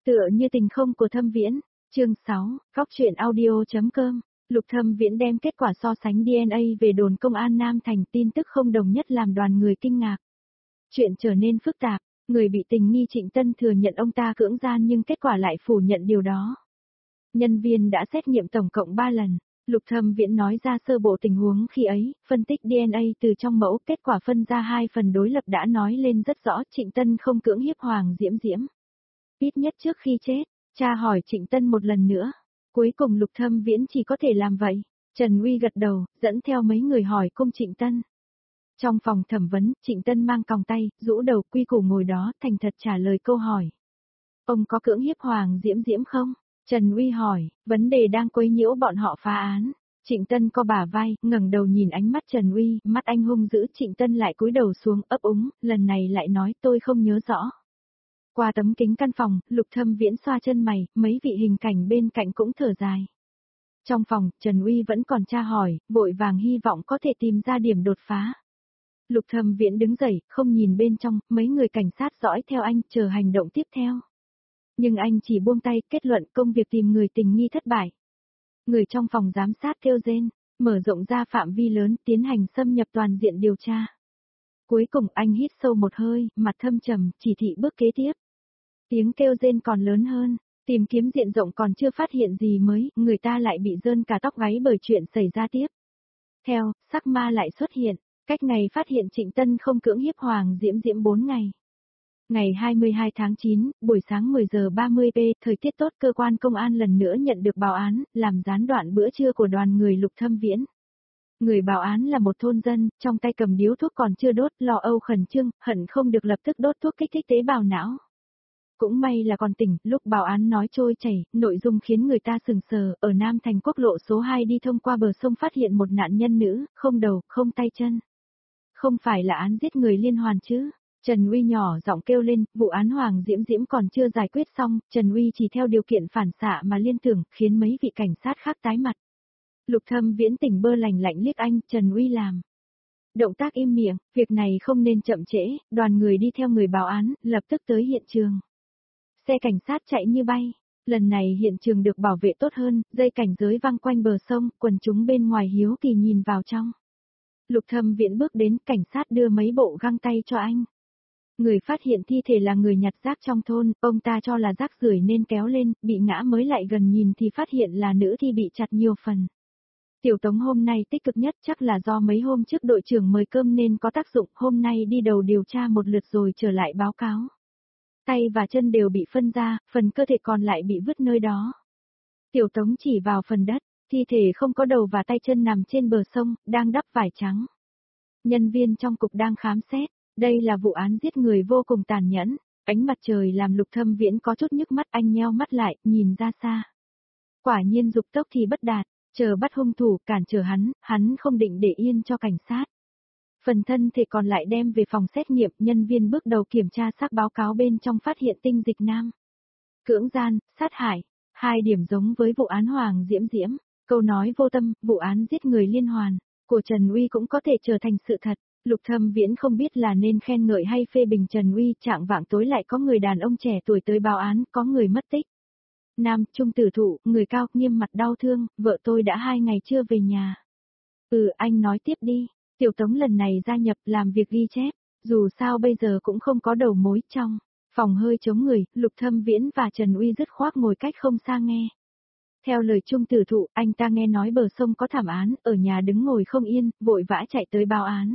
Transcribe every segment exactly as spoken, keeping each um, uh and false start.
Tựa như tình không của Thâm Viễn, chương sáu, góc truyện audio.com, Lục Thâm Viễn đem kết quả so sánh đê en a về đồn công an Nam Thành, tin tức không đồng nhất làm đoàn người kinh ngạc. Chuyện trở nên phức tạp, người bị tình nghi Trịnh Tân thừa nhận ông ta cưỡng gian nhưng kết quả lại phủ nhận điều đó. Nhân viên đã xét nghiệm tổng cộng ba lần. Lục Thâm Viễn nói ra sơ bộ tình huống khi ấy, phân tích đê en a từ trong mẫu, kết quả phân ra hai phần đối lập đã nói lên rất rõ Trịnh Tân không cưỡng hiếp Hoàng Diễm Diễm. Ít nhất trước khi chết, cha hỏi Trịnh Tân một lần nữa. Cuối cùng Lục Thâm Viễn chỉ có thể làm vậy. Trần Uy gật đầu, dẫn theo mấy người hỏi cung Trịnh Tân. Trong phòng thẩm vấn, Trịnh Tân mang còng tay, rũ đầu quy củ ngồi đó, thành thật trả lời câu hỏi. Ông có cưỡng hiếp Hoàng Diễm Diễm không? Trần Uy hỏi, vấn đề đang quấy nhiễu bọn họ phá án. Trịnh Tân co bả vai, ngẩng đầu nhìn ánh mắt Trần Uy, mắt anh hung dữ. Trịnh Tân lại cúi đầu xuống, ấp úng, lần này lại nói tôi không nhớ rõ. Qua tấm kính căn phòng, Lục Thâm Viễn xoa chân mày, mấy vị hình cảnh bên cạnh cũng thở dài. Trong phòng, Trần Uy vẫn còn tra hỏi, vội vàng hy vọng có thể tìm ra điểm đột phá. Lục Thâm Viễn đứng dậy, không nhìn bên trong, mấy người cảnh sát dõi theo anh, chờ hành động tiếp theo. Nhưng anh chỉ buông tay, kết luận công việc tìm người tình nghi thất bại. Người trong phòng giám sát kêu rên, mở rộng ra phạm vi lớn, tiến hành xâm nhập toàn diện điều tra. Cuối cùng anh hít sâu một hơi, mặt thâm trầm, chỉ thị bước kế tiếp. Tiếng kêu rên còn lớn hơn, tìm kiếm diện rộng còn chưa phát hiện gì mới, người ta lại bị rơn cả tóc gáy bởi chuyện xảy ra tiếp. Theo, sắc ma lại xuất hiện, cách ngày phát hiện Trịnh Tân không cưỡng hiếp Hoàng Diễm Diễm bốn ngày. Ngày hai mươi hai tháng chín, buổi sáng mười giờ ba mươi p, thời tiết tốt, cơ quan công an lần nữa nhận được báo án, làm gián đoạn bữa trưa của đoàn người Lục Thâm Viễn. Người báo án là một thôn dân, trong tay cầm điếu thuốc còn chưa đốt, lo âu khẩn trương, hận không được lập tức đốt thuốc kích thích tế bào não. Cũng may là còn tỉnh, lúc báo án nói trôi chảy, nội dung khiến người ta sừng sờ, ở Nam Thành quốc lộ số hai đi thông qua bờ sông phát hiện một nạn nhân nữ, không đầu, không tay chân. Không phải là án giết người liên hoàn chứ? Trần Uy nhỏ giọng kêu lên, vụ án Hoàng Diễm Diễm còn chưa giải quyết xong, Trần Uy chỉ theo điều kiện phản xạ mà liên tưởng, khiến mấy vị cảnh sát khác tái mặt. Lục Thâm Viễn tỉnh bơ lành lạnh liếc anh, Trần Uy làm. Động tác im miệng, việc này không nên chậm trễ, đoàn người đi theo người báo án, lập tức tới hiện trường. Xe cảnh sát chạy như bay, lần này hiện trường được bảo vệ tốt hơn, dây cảnh giới văng quanh bờ sông, quần chúng bên ngoài hiếu kỳ nhìn vào trong. Lục Thâm Viễn bước đến, cảnh sát đưa mấy bộ găng tay cho anh. Người phát hiện thi thể là người nhặt rác trong thôn, ông ta cho là rác rưởi nên kéo lên, bị ngã mới lại gần nhìn thì phát hiện là nữ thi bị chặt nhiều phần. Tiểu Tống hôm nay tích cực nhất, chắc là do mấy hôm trước đội trưởng mời cơm nên có tác dụng, hôm nay đi đầu điều tra một lượt rồi trở lại báo cáo. Tay và chân đều bị phân ra, phần cơ thể còn lại bị vứt nơi đó. Tiểu Tống chỉ vào phần đất, thi thể không có đầu và tay chân nằm trên bờ sông, đang đắp vải trắng. Nhân viên trong cục đang khám xét, đây là vụ án giết người vô cùng tàn nhẫn, ánh mặt trời làm Lục Thâm Viễn có chút nhức mắt, anh nheo mắt lại, nhìn ra xa. Quả nhiên dục tốc thì bất đạt, chờ bắt hung thủ, cản trở hắn, hắn không định để yên cho cảnh sát. Phần thân thể còn lại đem về phòng xét nghiệm, nhân viên bước đầu kiểm tra xác báo cáo bên trong phát hiện tinh dịch nam. Cưỡng gian, sát hại, hai điểm giống với vụ án Hoàng Diễm Diễm, câu nói vô tâm, vụ án giết người liên hoàn, của Trần Uy cũng có thể trở thành sự thật. Lục Thâm Viễn không biết là nên khen ngợi hay phê bình Trần Uy, trạng vạng tối lại có người đàn ông trẻ tuổi tới báo án, có người mất tích. Nam, trung tử thụ, người cao, nghiêm mặt đau thương, vợ tôi đã hai ngày chưa về nhà. Ừ, anh nói tiếp đi. Tiểu Tống lần này gia nhập làm việc ghi chép, dù sao bây giờ cũng không có đầu mối. Trong phòng hơi chống người, Lục Thâm Viễn và Trần Uy dứt khoát ngồi cách không xa nghe. Theo lời trung tử thụ, anh ta nghe nói bờ sông có thảm án, ở nhà đứng ngồi không yên, vội vã chạy tới báo án.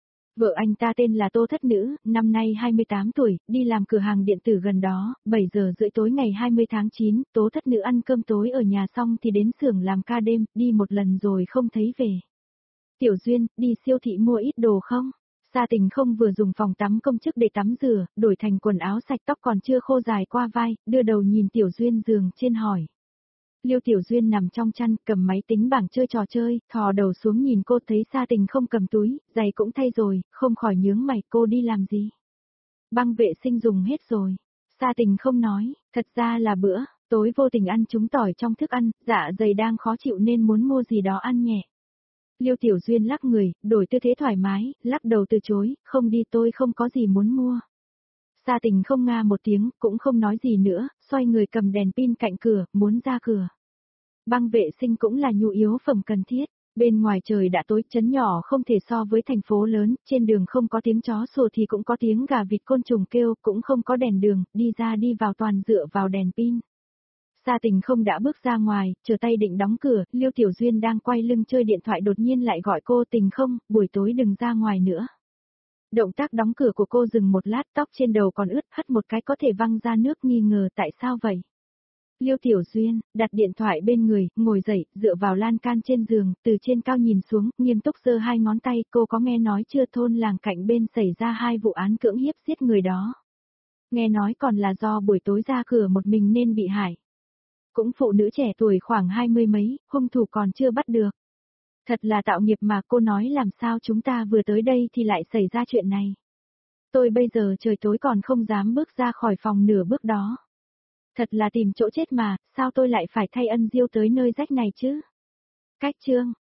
Vợ anh ta tên là Tô Thất Nữ, năm nay hai mươi tám tuổi, đi làm cửa hàng điện tử gần đó, bảy giờ rưỡi tối ngày hai mươi tháng chín, Tố Thất Nữ ăn cơm tối ở nhà xong thì đến xưởng làm ca đêm, đi một lần rồi không thấy về. Tiểu Duyên, đi siêu thị mua ít đồ không? Sa Tình không vừa dùng phòng tắm công chức để tắm rửa, đổi thành quần áo sạch, tóc còn chưa khô dài qua vai, đưa đầu nhìn Tiểu Duyên giường trên hỏi. Liêu Tiểu Duyên nằm trong chăn, cầm máy tính bảng chơi trò chơi, thò đầu xuống nhìn cô, thấy Sa Tình không cầm túi, giày cũng thay rồi, không khỏi nhướng mày, cô đi làm gì? Băng vệ sinh dùng hết rồi. Sa Tình không nói, thật ra là bữa tối vô tình ăn trúng tỏi trong thức ăn, dạ dày đang khó chịu nên muốn mua gì đó ăn nhẹ. Liêu Tiểu Duyên lắc người, đổi tư thế thoải mái, lắc đầu từ chối, không đi, tôi không có gì muốn mua. Sa Tình không nga một tiếng, cũng không nói gì nữa, xoay người cầm đèn pin cạnh cửa, muốn ra cửa. Băng vệ sinh cũng là nhu yếu phẩm cần thiết. Bên ngoài trời đã tối, trấn nhỏ không thể so với thành phố lớn, trên đường không có tiếng chó sủa thì cũng có tiếng gà vịt côn trùng kêu, cũng không có đèn đường, đi ra đi vào toàn dựa vào đèn pin. Sa Tình không đã bước ra ngoài, chờ tay định đóng cửa, Liêu Tiểu Duyên đang quay lưng chơi điện thoại đột nhiên lại gọi cô. Tình không, buổi tối đừng ra ngoài nữa. Động tác đóng cửa của cô dừng một lát, tóc trên đầu còn ướt, hất một cái có thể văng ra nước, nghi ngờ tại sao vậy. Liêu Tiểu Duyên, đặt điện thoại bên người, ngồi dậy, dựa vào lan can trên giường, từ trên cao nhìn xuống, nghiêm túc giơ hai ngón tay. Cô có nghe nói chưa, thôn làng cạnh bên xảy ra hai vụ án cưỡng hiếp giết người đó. Nghe nói còn là do buổi tối ra cửa một mình nên bị hại. Cũng phụ nữ trẻ tuổi khoảng hai mươi mấy, hung thủ còn chưa bắt được. Thật là tạo nghiệp mà. Cô nói làm sao chúng ta vừa tới đây thì lại xảy ra chuyện này. Tôi bây giờ trời tối còn không dám bước ra khỏi phòng nửa bước đó. Thật là tìm chỗ chết mà, sao tôi lại phải thay ân diêu tới nơi rách này chứ? Cách chương